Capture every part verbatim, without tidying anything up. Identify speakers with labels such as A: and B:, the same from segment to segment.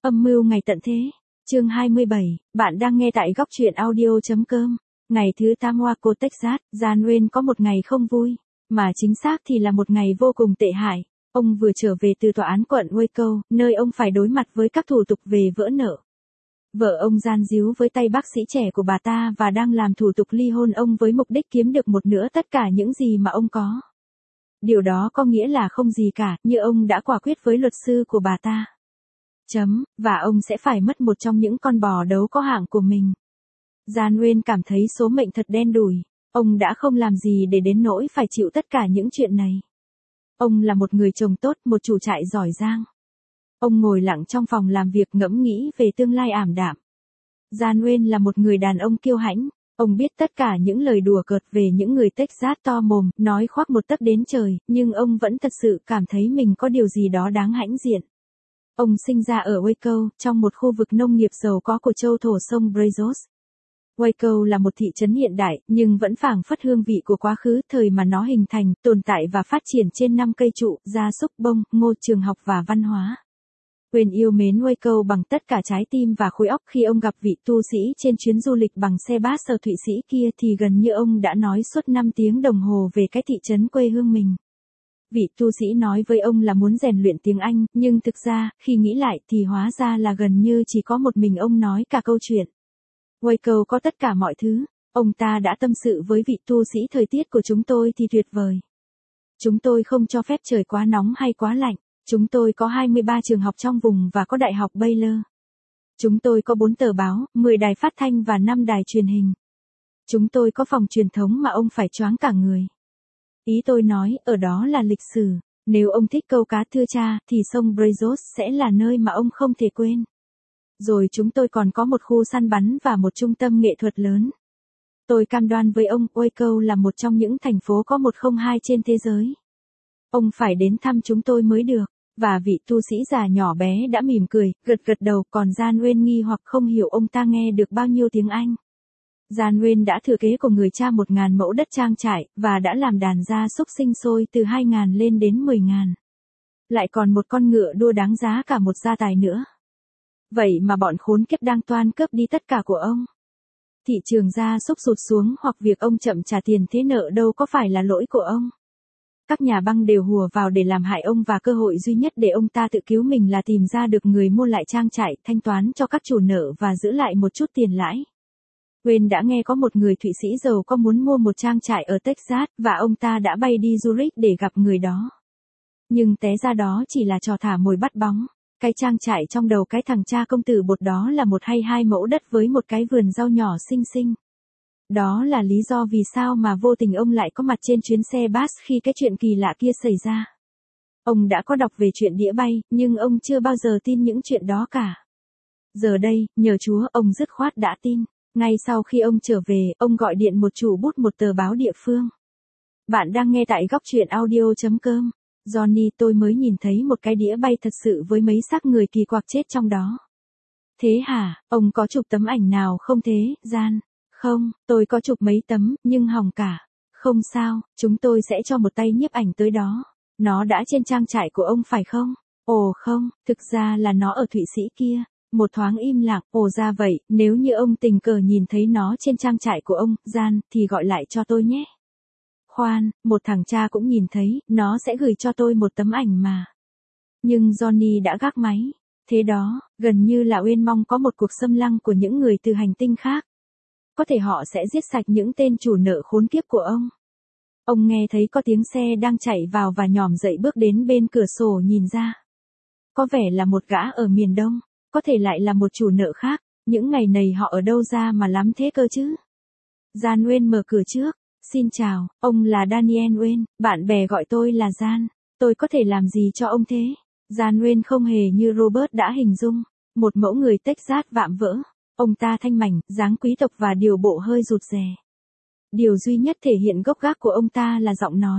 A: Âm mưu ngày tận thế. Chương hai mươi bảy, bạn đang nghe tại góc truyện audio.com. Ngày thứ tám Waco, Texas, Jan Wayne có một ngày không vui, mà chính xác thì là một ngày vô cùng tệ hại. Ông vừa trở về từ tòa án quận Waco, nơi ông phải đối mặt với các thủ tục về vỡ nợ. Vợ ông gian díu với tay bác sĩ trẻ của bà ta và đang làm thủ tục ly hôn ông với mục đích kiếm được một nửa tất cả những gì mà ông có. Điều đó có nghĩa là không gì cả, như ông đã quả quyết với luật sư của bà ta. Chấm, và ông sẽ phải mất một trong những con bò đấu có hạng của mình. Jan Wayne cảm thấy số mệnh thật đen đủi, ông đã không làm gì để đến nỗi phải chịu tất cả những chuyện này. Ông là một người chồng tốt, một chủ trại giỏi giang. Ông ngồi lặng trong phòng làm việc ngẫm nghĩ về tương lai ảm đạm. Jan Wayne là một người đàn ông kiêu hãnh, ông biết tất cả những lời đùa cợt về những người Texas to mồm, nói khoác một tấc đến trời, nhưng ông vẫn thật sự cảm thấy mình có điều gì đó đáng hãnh diện. Ông sinh ra ở Waco, trong một khu vực nông nghiệp giàu có của châu thổ sông Brazos. Waco là một thị trấn hiện đại, nhưng vẫn phảng phất hương vị của quá khứ, thời mà nó hình thành, tồn tại và phát triển trên năm cây trụ, gia súc, bông, ngô, trường học và văn hóa. Wayne yêu mến Waco bằng tất cả trái tim và khối óc. Khi ông gặp vị tu sĩ trên chuyến du lịch bằng xe bus ở Thụy Sĩ kia thì gần như ông đã nói suốt năm tiếng đồng hồ về cái thị trấn quê hương mình. Vị tu sĩ nói với ông là muốn rèn luyện tiếng Anh, nhưng thực ra, khi nghĩ lại thì hóa ra là gần như chỉ có một mình ông nói cả câu chuyện. Waco có tất cả mọi thứ, ông ta đã tâm sự với vị tu sĩ. Thời tiết của chúng tôi thì tuyệt vời. Chúng tôi không cho phép trời quá nóng hay quá lạnh. Chúng tôi có hai mươi ba trường học trong vùng và có đại học Baylor. Chúng tôi có bốn tờ báo, mười đài phát thanh và năm đài truyền hình. Chúng tôi có phòng truyền thống mà ông phải choáng cả người. Ý tôi nói, ở đó là lịch sử. Nếu ông thích câu cá thưa cha, thì sông Brazos sẽ là nơi mà ông không thể quên. Rồi chúng tôi còn có một khu săn bắn và một trung tâm nghệ thuật lớn. Tôi cam đoan với ông, Waco là một trong những thành phố có một không hai trên thế giới. Ông phải đến thăm chúng tôi mới được. Và vị tu sĩ già nhỏ bé đã mỉm cười, gật gật đầu, còn Jan Wayne nghi hoặc không hiểu ông ta nghe được bao nhiêu tiếng Anh. Jan Wayne đã thừa kế của người cha một ngàn mẫu đất trang trại, và đã làm đàn gia súc sinh sôi từ hai ngàn lên đến mười ngàn. Lại còn một con ngựa đua đáng giá cả một gia tài nữa. Vậy mà bọn khốn kiếp đang toan cướp đi tất cả của ông. Thị trường gia súc sụt xuống hoặc việc ông chậm trả tiền thế nợ đâu có phải là lỗi của ông. Các nhà băng đều hùa vào để làm hại ông và cơ hội duy nhất để ông ta tự cứu mình là tìm ra được người mua lại trang trại, thanh toán cho các chủ nợ và giữ lại một chút tiền lãi. Wayne đã nghe có một người Thụy Sĩ giàu có muốn mua một trang trại ở Texas, và ông ta đã bay đi Zurich để gặp người đó. Nhưng té ra đó chỉ là trò thả mồi bắt bóng. Cái trang trại trong đầu cái thằng cha công tử bột đó là một hay hai mẫu đất với một cái vườn rau nhỏ xinh xinh. Đó là lý do vì sao mà vô tình ông lại có mặt trên chuyến xe bus khi cái chuyện kỳ lạ kia xảy ra. Ông đã có đọc về chuyện đĩa bay, nhưng ông chưa bao giờ tin những chuyện đó cả. Giờ đây, nhờ Chúa, ông dứt khoát đã tin. Ngay sau khi ông trở về, ông gọi điện một chủ bút một tờ báo địa phương. Bạn đang nghe tại góc truyện audio.com. Johnny, tôi mới nhìn thấy một cái đĩa bay thật sự với mấy xác người kỳ quặc chết trong đó. Thế hả, ông có chụp tấm ảnh nào không thế, Jan? Không, tôi có chụp mấy tấm, nhưng hỏng cả. Không sao, chúng tôi sẽ cho một tay nhiếp ảnh tới đó. Nó đã trên trang trại của ông phải không? Ồ không, thực ra là nó ở Thụy Sĩ kia. Một thoáng im lặng, ồ ra vậy, nếu như ông tình cờ nhìn thấy nó trên trang trại của ông, Jan, thì gọi lại cho tôi nhé. Khoan, một thằng cha cũng nhìn thấy, nó sẽ gửi cho tôi một tấm ảnh mà. Nhưng Johnny đã gác máy. Thế đó, gần như là Wayne mong có một cuộc xâm lăng của những người từ hành tinh khác. Có thể họ sẽ giết sạch những tên chủ nợ khốn kiếp của ông. Ông nghe thấy có tiếng xe đang chạy vào và nhòm dậy bước đến bên cửa sổ nhìn ra. Có vẻ là một gã ở miền Đông, có thể lại là một chủ nợ khác. Những ngày này họ ở đâu ra mà lắm thế cơ chứ? Jan Wayne mở cửa trước. Xin chào, ông là Daniel Wayne, bạn bè gọi tôi là Jan. Tôi có thể làm gì cho ông thế? Jan Wayne không hề như Robert đã hình dung, một mẫu người Texas vạm vỡ. Ông ta thanh mảnh, dáng quý tộc và điều bộ hơi rụt rè. Điều duy nhất thể hiện gốc gác của ông ta là giọng nói.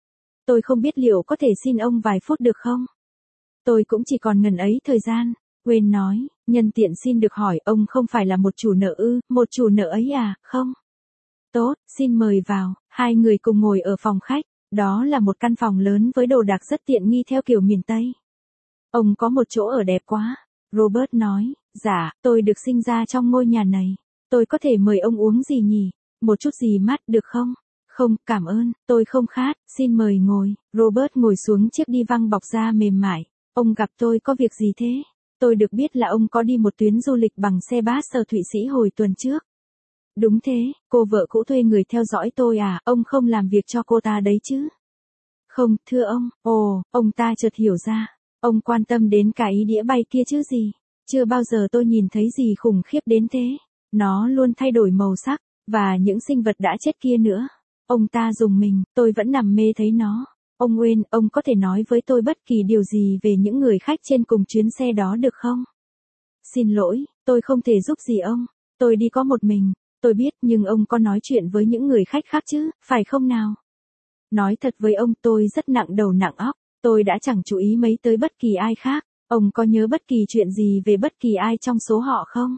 A: Tôi không biết liệu có thể xin ông vài phút được không? Tôi cũng chỉ còn ngần ấy thời gian. Wayne nói, nhân tiện xin được hỏi, ông không phải là một chủ nợ ư, một chủ nợ ấy à, không? Tốt, xin mời vào. Hai người cùng ngồi ở phòng khách. Đó là một căn phòng lớn với đồ đạc rất tiện nghi theo kiểu miền Tây. Ông có một chỗ ở đẹp quá. Robert nói, dạ, tôi được sinh ra trong ngôi nhà này. Tôi có thể mời ông uống gì nhỉ? Một chút gì mát được không? Không, cảm ơn, tôi không khát, xin mời ngồi. Robert ngồi xuống chiếc đi văng bọc da mềm mại. Ông gặp tôi có việc gì thế? Tôi được biết là ông có đi một tuyến du lịch bằng xe bus ở Thụy Sĩ hồi tuần trước. Đúng thế, cô vợ cũ thuê người theo dõi tôi à, ông không làm việc cho cô ta đấy chứ? Không, thưa ông, ồ, ông ta chợt hiểu ra. Ông quan tâm đến cái đĩa bay kia chứ gì? Chưa bao giờ tôi nhìn thấy gì khủng khiếp đến thế. Nó luôn thay đổi màu sắc, và những sinh vật đã chết kia nữa. Ông ta dùng mình, tôi vẫn nằm mê thấy nó. Ông Wayne, ông có thể nói với tôi bất kỳ điều gì về những người khách trên cùng chuyến xe đó được không? Xin lỗi, tôi không thể giúp gì ông. Tôi đi có một mình. Tôi biết, nhưng ông có nói chuyện với những người khách khác chứ, phải không nào? Nói thật với ông, tôi rất nặng đầu nặng óc. Tôi đã chẳng chú ý mấy tới bất kỳ ai khác. Ông có nhớ bất kỳ chuyện gì về bất kỳ ai trong số họ không?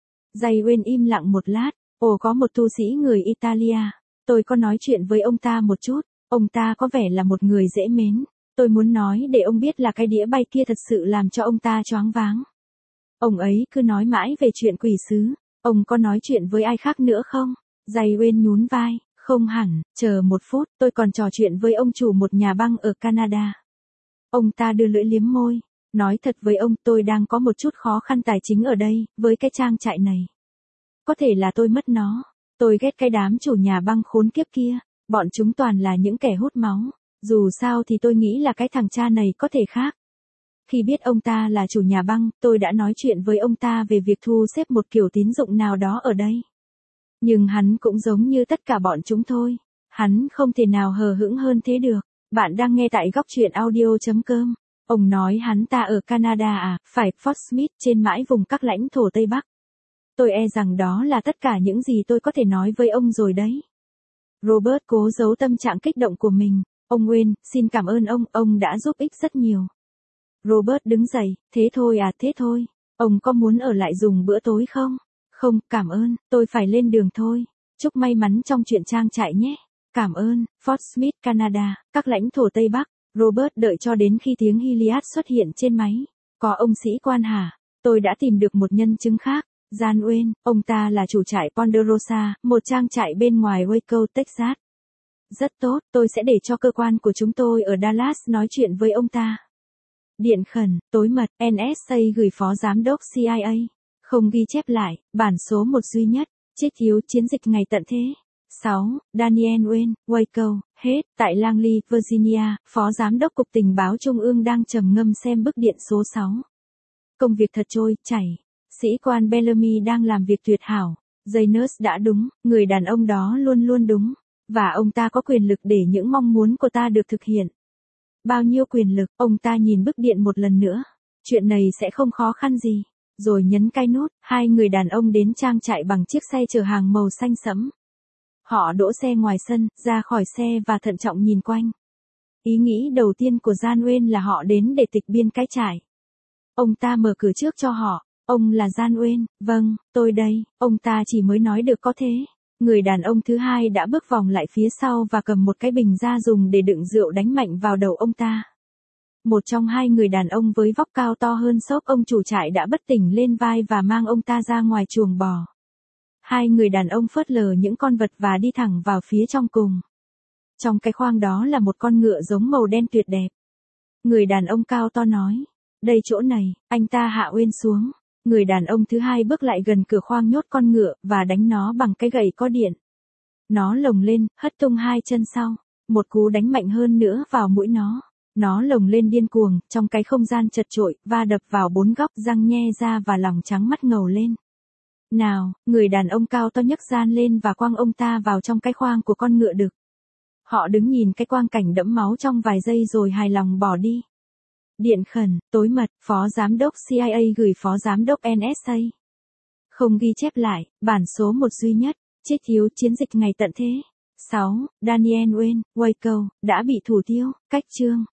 A: Jay Wayne im lặng một lát. Ồ, có một tu sĩ người Italia. Tôi có nói chuyện với ông ta một chút. Ông ta có vẻ là một người dễ mến. Tôi muốn nói để ông biết là cái đĩa bay kia thật sự làm cho ông ta choáng váng. Ông ấy cứ nói mãi về chuyện quỷ sứ. Ông có nói chuyện với ai khác nữa không? Jay Wayne nhún vai. Không hẳn, chờ một phút, tôi còn trò chuyện với ông chủ một nhà băng ở Canada. Ông ta đưa lưỡi liếm môi. Nói thật với ông, tôi đang có một chút khó khăn tài chính ở đây, với cái trang trại này. Có thể là tôi mất nó. Tôi ghét cái đám chủ nhà băng khốn kiếp kia. Bọn chúng toàn là những kẻ hút máu. Dù sao thì tôi nghĩ là cái thằng cha này có thể khác. Khi biết ông ta là chủ nhà băng, tôi đã nói chuyện với ông ta về việc thu xếp một kiểu tín dụng nào đó ở đây. Nhưng hắn cũng giống như tất cả bọn chúng thôi. Hắn không thể nào hờ hững hơn thế được. Bạn đang nghe tại góc truyện audio chấm com. Ông nói hắn ta ở Canada à, phải, Fort Smith, trên mãi vùng các lãnh thổ Tây Bắc. Tôi e rằng đó là tất cả những gì tôi có thể nói với ông rồi đấy. Robert cố giấu tâm trạng kích động của mình. Ông Wayne, xin cảm ơn ông, ông đã giúp ích rất nhiều. Robert đứng dậy, thế thôi à, thế thôi. Ông có muốn ở lại dùng bữa tối không? Không, cảm ơn, tôi phải lên đường thôi. Chúc may mắn trong chuyện trang trại nhé. Cảm ơn, Fort Smith, Canada, các lãnh thổ Tây Bắc. Robert đợi cho đến khi tiếng Hilliard xuất hiện trên máy. Có ông sĩ quan hả? Tôi đã tìm được một nhân chứng khác. Jan Wayne, ông ta là chủ trại Ponderosa, một trang trại bên ngoài Waco, Texas. Rất tốt, tôi sẽ để cho cơ quan của chúng tôi ở Dallas nói chuyện với ông ta. Điện khẩn, tối mật, en ét a gửi phó giám đốc C I A. Không ghi chép lại, bản số một duy nhất, chết thiếu chiến dịch ngày tận thế. sáu. Daniel Wayne, Waco, hết, tại Langley, Virginia, phó giám đốc cục tình báo trung ương đang trầm ngâm xem bức điện số sáu. Công việc thật trôi chảy. Sĩ quan Bellamy đang làm việc tuyệt hảo. Janus đã đúng, người đàn ông đó luôn luôn đúng. Và ông ta có quyền lực để những mong muốn của ta được thực hiện. Bao nhiêu quyền lực, ông ta nhìn bức điện một lần nữa. Chuyện này sẽ không khó khăn gì. Rồi nhấn cái nút, hai người đàn ông đến trang trại bằng chiếc xe chở hàng màu xanh sẫm. Họ đỗ xe ngoài sân, ra khỏi xe và thận trọng nhìn quanh. Ý nghĩ đầu tiên của Jan Wayne là họ đến để tịch biên cái trại. Ông ta mở cửa trước cho họ. Ông là Jan Wayne, vâng, tôi đây, ông ta chỉ mới nói được có thế. Người đàn ông thứ hai đã bước vòng lại phía sau và cầm một cái bình ra dùng để đựng rượu đánh mạnh vào đầu ông ta. Một trong hai người đàn ông với vóc cao to hơn xốp ông chủ trại đã bất tỉnh lên vai và mang ông ta ra ngoài chuồng bò. Hai người đàn ông phớt lờ những con vật và đi thẳng vào phía trong cùng. Trong cái khoang đó là một con ngựa giống màu đen tuyệt đẹp. Người đàn ông cao to nói, đây chỗ này, anh ta hạ Wayne xuống. Người đàn ông thứ hai bước lại gần cửa khoang nhốt con ngựa và đánh nó bằng cái gậy có điện. Nó lồng lên, hất tung hai chân sau. Một cú đánh mạnh hơn nữa vào mũi nó. Nó lồng lên điên cuồng, trong cái không gian chật chội, va đập vào bốn góc, răng nhe ra và lòng trắng mắt ngầu lên. Nào, người đàn ông cao to nhấc Jan lên và quăng ông ta vào trong cái khoang của con ngựa đực. Họ đứng nhìn cái quang cảnh đẫm máu trong vài giây rồi hài lòng bỏ đi. Điện khẩn, tối mật, phó giám đốc C I A gửi phó giám đốc N S A. Không ghi chép lại, bản số một duy nhất, chết thiếu chiến dịch ngày tận thế. sáu. Daniel Wayne, Waco, đã bị thủ tiêu, cách chương.